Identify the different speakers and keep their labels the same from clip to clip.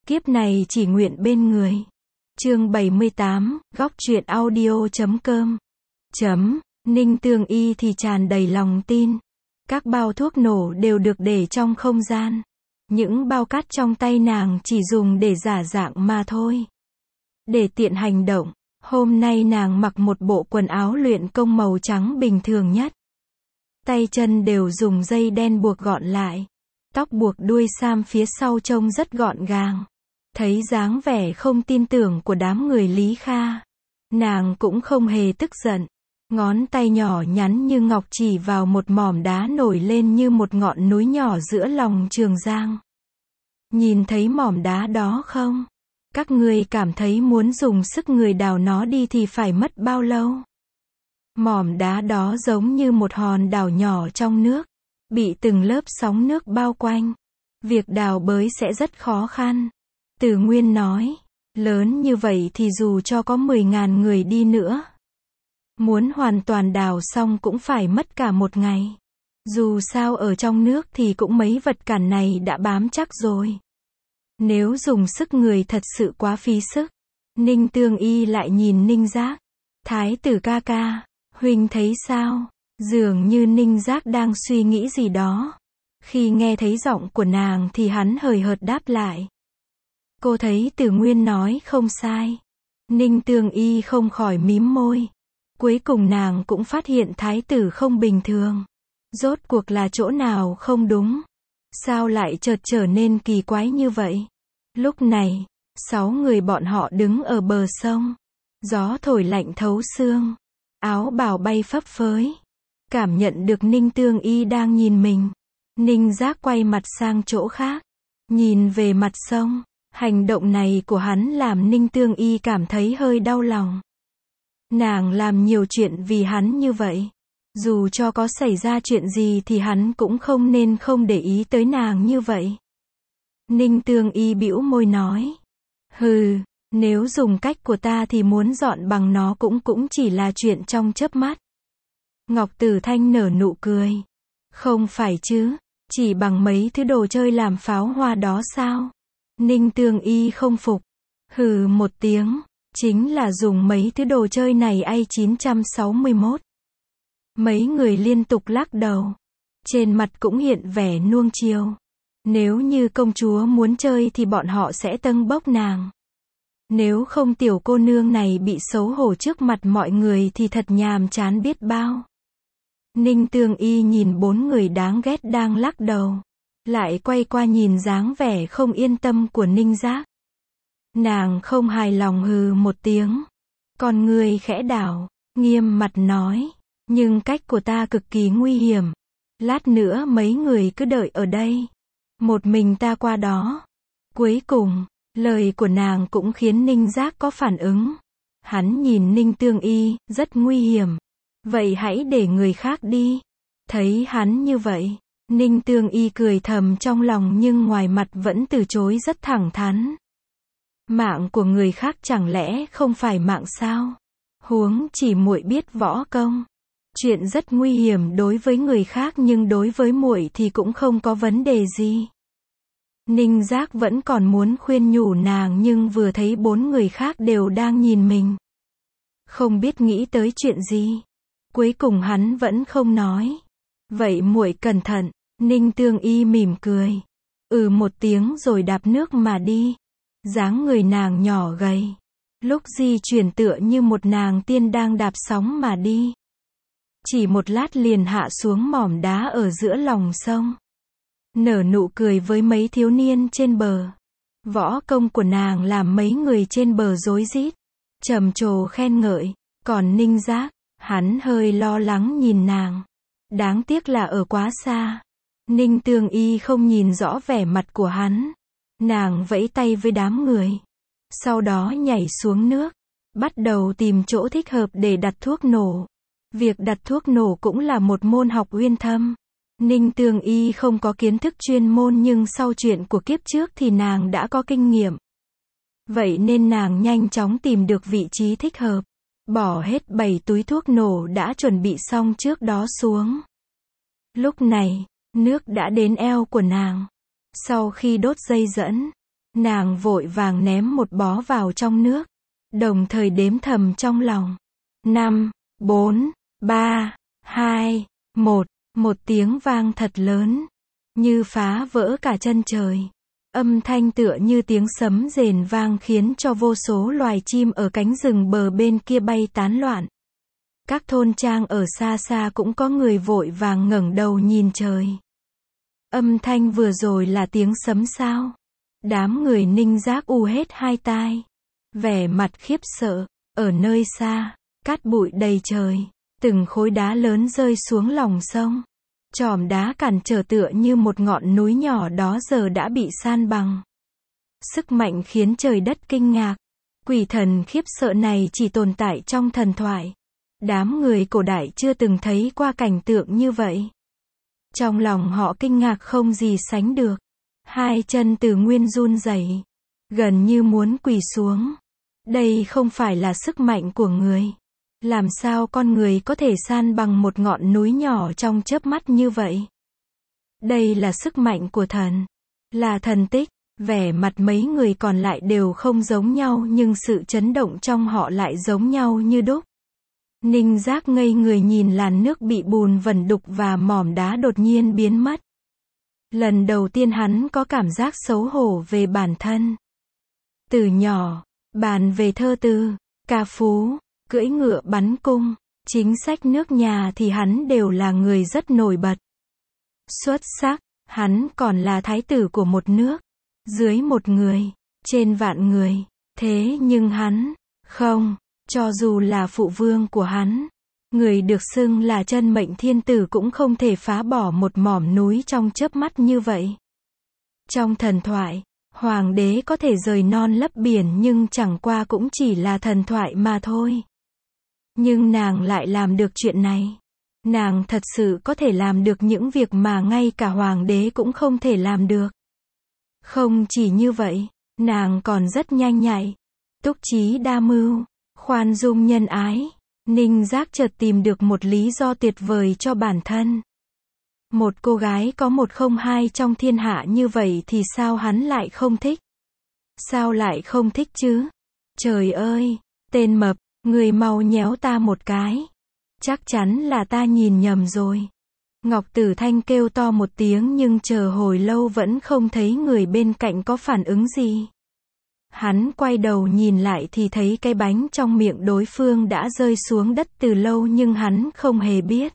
Speaker 1: Kiếp này chỉ nguyện bên người. Chương 78, góc truyện audio.com. Ninh Tương Y thì tràn đầy lòng tin. Các bao thuốc nổ đều được để trong không gian. Những bao cát trong tay nàng chỉ dùng để giả dạng mà thôi. Để tiện hành động, hôm nay nàng mặc một bộ quần áo luyện công màu trắng bình thường nhất. Tay chân đều dùng dây đen buộc gọn lại. Tóc buộc đuôi sam phía sau trông rất gọn gàng. Thấy dáng vẻ không tin tưởng của đám người Lý Kha, nàng cũng không hề tức giận. Ngón tay nhỏ nhắn như ngọc chỉ vào một mỏm đá nổi lên như một ngọn núi nhỏ giữa lòng Trường Giang. Nhìn thấy mỏm đá đó không? Các ngươi cảm thấy muốn dùng sức người đào nó đi thì phải mất bao lâu? Mỏm đá đó giống như một hòn đảo nhỏ trong nước, bị từng lớp sóng nước bao quanh. Việc đào bới sẽ rất khó khăn. Từ Nguyên nói, lớn như vậy thì dù cho có 10.000 người đi nữa, muốn hoàn toàn đào xong cũng phải mất cả một ngày. Dù sao ở trong nước thì cũng mấy vật cản này đã bám chắc rồi. Nếu dùng sức người thật sự quá phí sức. Ninh Tương Y lại nhìn Ninh Giác. Thái tử ca ca, huynh thấy sao? Dường như Ninh Giác đang suy nghĩ gì đó. Khi nghe thấy giọng của nàng thì hắn hời hợt đáp lại. Cô thấy Từ Nguyên nói không sai. Ninh Tương Y không khỏi mím môi. Cuối cùng nàng cũng phát hiện thái tử không bình thường. Rốt cuộc là chỗ nào không đúng? Sao lại chợt trở nên kỳ quái như vậy? Lúc này, 6 người bọn họ đứng ở bờ sông. Gió thổi lạnh thấu xương. Áo bào bay phấp phới. Cảm nhận được Ninh Tương Y đang nhìn mình. Ninh Giác quay mặt sang chỗ khác. Nhìn về mặt sông. Hành động này của hắn làm Ninh Tương Y cảm thấy hơi đau lòng. Nàng làm nhiều chuyện vì hắn như vậy. Dù cho có xảy ra chuyện gì thì hắn cũng không nên không để ý tới nàng như vậy. Ninh Tương Y bĩu môi nói. Hừ, nếu dùng cách của ta thì muốn dọn bằng nó cũng chỉ là chuyện trong chớp mắt. Ngọc Tử Thanh nở nụ cười. Không phải chứ, chỉ bằng mấy thứ đồ chơi làm pháo hoa đó sao? Ninh Tương Y không phục. Hừ một tiếng, chính là dùng mấy thứ đồ chơi này A961. Mấy người liên tục lắc đầu. Trên mặt cũng hiện vẻ nuông chiều. Nếu như công chúa muốn chơi thì bọn họ sẽ tâng bốc nàng. Nếu không tiểu cô nương này bị xấu hổ trước mặt mọi người thì thật nhàm chán biết bao. Ninh Tương Y nhìn 4 người đáng ghét đang lắc đầu. Lại quay qua nhìn dáng vẻ không yên tâm của Ninh Giác. Nàng không hài lòng hừ một tiếng. Con người khẽ đảo, nghiêm mặt nói. Nhưng cách của ta cực kỳ nguy hiểm. Lát nữa mấy người cứ đợi ở đây. Một mình ta qua đó. Cuối cùng, lời của nàng cũng khiến Ninh Giác có phản ứng. Hắn nhìn Ninh Tương Y, rất nguy hiểm. Vậy hãy để người khác đi. Thấy hắn như vậy, Ninh Tương Y cười thầm trong lòng nhưng ngoài mặt vẫn từ chối rất thẳng thắn. Mạng của người khác chẳng lẽ không phải mạng sao? Huống chỉ muội biết võ công. Chuyện rất nguy hiểm đối với người khác nhưng đối với muội thì cũng không có vấn đề gì. Ninh Giác vẫn còn muốn khuyên nhủ nàng nhưng vừa thấy 4 người khác đều đang nhìn mình. Không biết nghĩ tới chuyện gì. Cuối cùng hắn vẫn không nói. Vậy muội cẩn thận. Ninh Tương Y mỉm cười. Một tiếng rồi đạp nước mà đi. Dáng người nàng nhỏ gầy. Lúc di chuyển tựa như một nàng tiên đang đạp sóng mà đi. Chỉ một lát liền hạ xuống mỏm đá ở giữa lòng sông. Nở nụ cười với mấy thiếu niên trên bờ. Võ công của nàng làm mấy người trên bờ rối rít. Trầm trồ khen ngợi. Còn Ninh Giác, hắn hơi lo lắng nhìn nàng. Đáng tiếc là ở quá xa. Ninh Tương Y không nhìn rõ vẻ mặt của hắn. Nàng vẫy tay với đám người. Sau đó nhảy xuống nước. Bắt đầu tìm chỗ thích hợp để đặt thuốc nổ. Việc đặt thuốc nổ cũng là một môn học uyên thâm. Ninh Tương Y không có kiến thức chuyên môn nhưng sau chuyện của kiếp trước thì nàng đã có kinh nghiệm. Vậy nên nàng nhanh chóng tìm được vị trí thích hợp. Bỏ hết 7 túi thuốc nổ đã chuẩn bị xong trước đó xuống. Lúc này, nước đã đến eo của nàng. Sau khi đốt dây dẫn, Nàng vội vàng ném một bó vào trong nước, đồng thời đếm thầm trong lòng. 5, 4, 3, 2, 1, một tiếng vang thật lớn, như phá vỡ cả chân trời. Âm thanh tựa như tiếng sấm rền vang khiến cho vô số loài chim ở cánh rừng bờ bên kia bay tán loạn. Các thôn trang ở xa xa cũng có người vội vàng ngẩng đầu nhìn trời. Âm thanh vừa rồi là tiếng sấm sao? Đám người Ninh Giác u hết hai tai. Vẻ mặt khiếp sợ, ở nơi xa, cát bụi đầy trời, từng khối đá lớn rơi xuống lòng sông. Chòm đá cản trở tựa như một ngọn núi nhỏ đó giờ đã bị san bằng. Sức mạnh khiến trời đất kinh ngạc. Quỷ thần khiếp sợ này chỉ tồn tại trong thần thoại. Đám người cổ đại chưa từng thấy qua cảnh tượng như vậy. Trong lòng họ kinh ngạc không gì sánh được. Hai chân Từ Nguyên run rẩy, gần như muốn quỳ xuống. Đây không phải là sức mạnh của người. Làm sao con người có thể san bằng một ngọn núi nhỏ trong chớp mắt như vậy? Đây là sức mạnh của thần. Là thần tích. Vẻ mặt mấy người còn lại đều không giống nhau nhưng sự chấn động trong họ lại giống nhau như đúc. Ninh Giác ngây người nhìn làn nước bị bùn vẩn đục và mỏm đá đột nhiên biến mất. Lần đầu tiên hắn có cảm giác xấu hổ về bản thân. Từ nhỏ, bàn về thơ từ, ca phú, cưỡi ngựa bắn cung, chính sách nước nhà thì hắn đều là người rất nổi bật. Xuất sắc, hắn còn là thái tử của một nước, dưới một người, trên vạn người. Thế nhưng hắn, không, cho dù là phụ vương của hắn, người được xưng là chân mệnh thiên tử cũng không thể phá bỏ một mỏm núi trong chớp mắt như vậy. Trong thần thoại, hoàng đế có thể rời non lấp biển nhưng chẳng qua cũng chỉ là thần thoại mà thôi. Nhưng nàng lại làm được chuyện này. Nàng thật sự có thể làm được những việc mà ngay cả hoàng đế cũng không thể làm được. Không chỉ như vậy, nàng còn rất nhanh nhạy, túc trí đa mưu, khoan dung nhân ái. Ninh Giác chợt tìm được một lý do tuyệt vời cho bản thân. Một cô gái có một không hai trong thiên hạ như vậy thì sao hắn lại không thích? Sao lại không thích chứ? Trời ơi, tên mập, người mau nhéo ta một cái. Chắc chắn là ta nhìn nhầm rồi. Ngọc Tử Thanh kêu to một tiếng nhưng chờ hồi lâu vẫn không thấy người bên cạnh có phản ứng gì. Hắn quay đầu nhìn lại thì thấy cái bánh trong miệng đối phương đã rơi xuống đất từ lâu nhưng hắn không hề biết.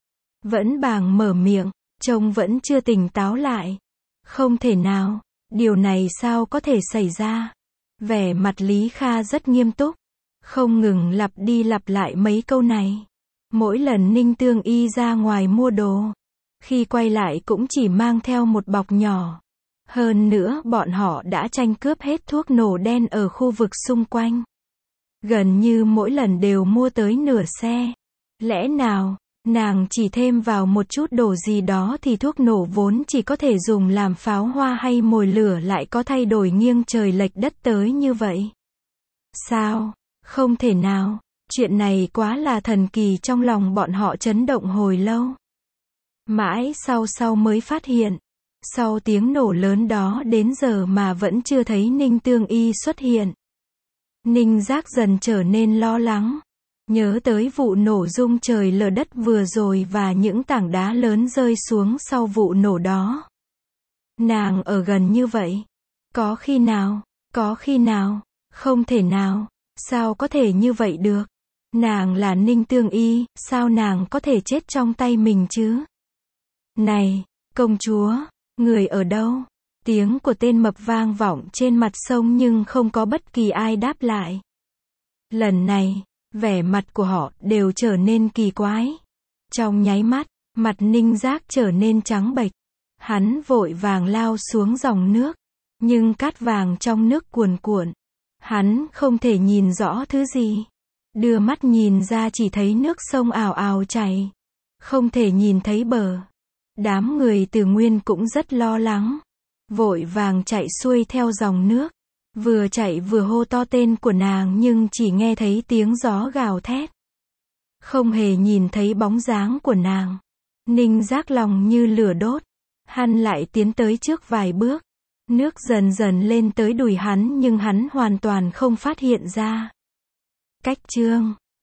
Speaker 1: Vẫn bàng mở miệng, trông vẫn chưa tỉnh táo lại. Không thể nào, điều này sao có thể xảy ra? Vẻ mặt Lý Kha rất nghiêm túc, không ngừng lặp đi lặp lại mấy câu này. Mỗi lần Ninh Tương Y ra ngoài mua đồ, khi quay lại cũng chỉ mang theo một bọc nhỏ. Hơn nữa bọn họ đã tranh cướp hết thuốc nổ đen ở khu vực xung quanh. Gần như mỗi lần đều mua tới nửa xe. Lẽ nào, nàng chỉ thêm vào một chút đồ gì đó thì thuốc nổ vốn chỉ có thể dùng làm pháo hoa hay mồi lửa lại có thay đổi nghiêng trời lệch đất tới như vậy? Sao? Không thể nào. Chuyện này quá là thần kỳ, trong lòng bọn họ chấn động hồi lâu. Mãi sau mới phát hiện. Sau tiếng nổ lớn đó đến giờ mà vẫn chưa thấy Ninh Tương Y xuất hiện. Ninh Giác dần trở nên lo lắng. Nhớ tới vụ nổ rung trời lở đất vừa rồi và những tảng đá lớn rơi xuống sau vụ nổ đó. Nàng ở gần như vậy. Có khi nào, không thể nào, sao có thể như vậy được? Nàng là Ninh Tương Y, sao nàng có thể chết trong tay mình chứ? Này, công chúa, người ở đâu? Tiếng của tên mập vang vọng trên mặt sông nhưng không có bất kỳ ai đáp lại. Lần này, vẻ mặt của họ đều trở nên kỳ quái. Trong nháy mắt, mặt Ninh Giác trở nên trắng bệch. Hắn vội vàng lao xuống dòng nước, nhưng cát vàng trong nước cuồn cuộn. Hắn không thể nhìn rõ thứ gì. Đưa mắt nhìn ra chỉ thấy nước sông ào ào chảy. Không thể nhìn thấy bờ. Đám người Từ Nguyên cũng rất lo lắng. Vội vàng chạy xuôi theo dòng nước. Vừa chạy vừa hô to tên của nàng nhưng chỉ nghe thấy tiếng gió gào thét. Không hề nhìn thấy bóng dáng của nàng. Ninh Giác lòng như lửa đốt. Hắn lại tiến tới trước vài bước. Nước dần dần lên tới đùi hắn nhưng hắn hoàn toàn không phát hiện ra. Cách chương